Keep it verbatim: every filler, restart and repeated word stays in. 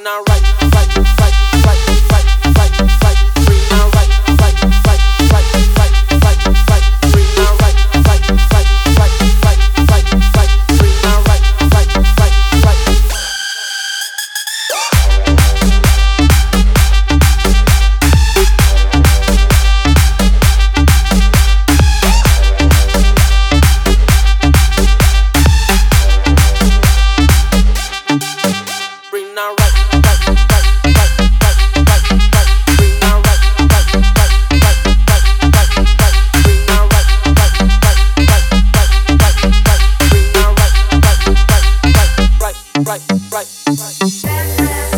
now right, right, right, right, right, right, right. Bring now right, right, right, right, right, right, right. Bring now right, right, right, right, right, right, right. Bring now right, right, right, right. Bring now right, right, right, right, right, right, right. Bring now right, right, right, right, right, right, right. Bring now right, right, right, right, right, right, right. Bring now right, right, right, right, right, right, right.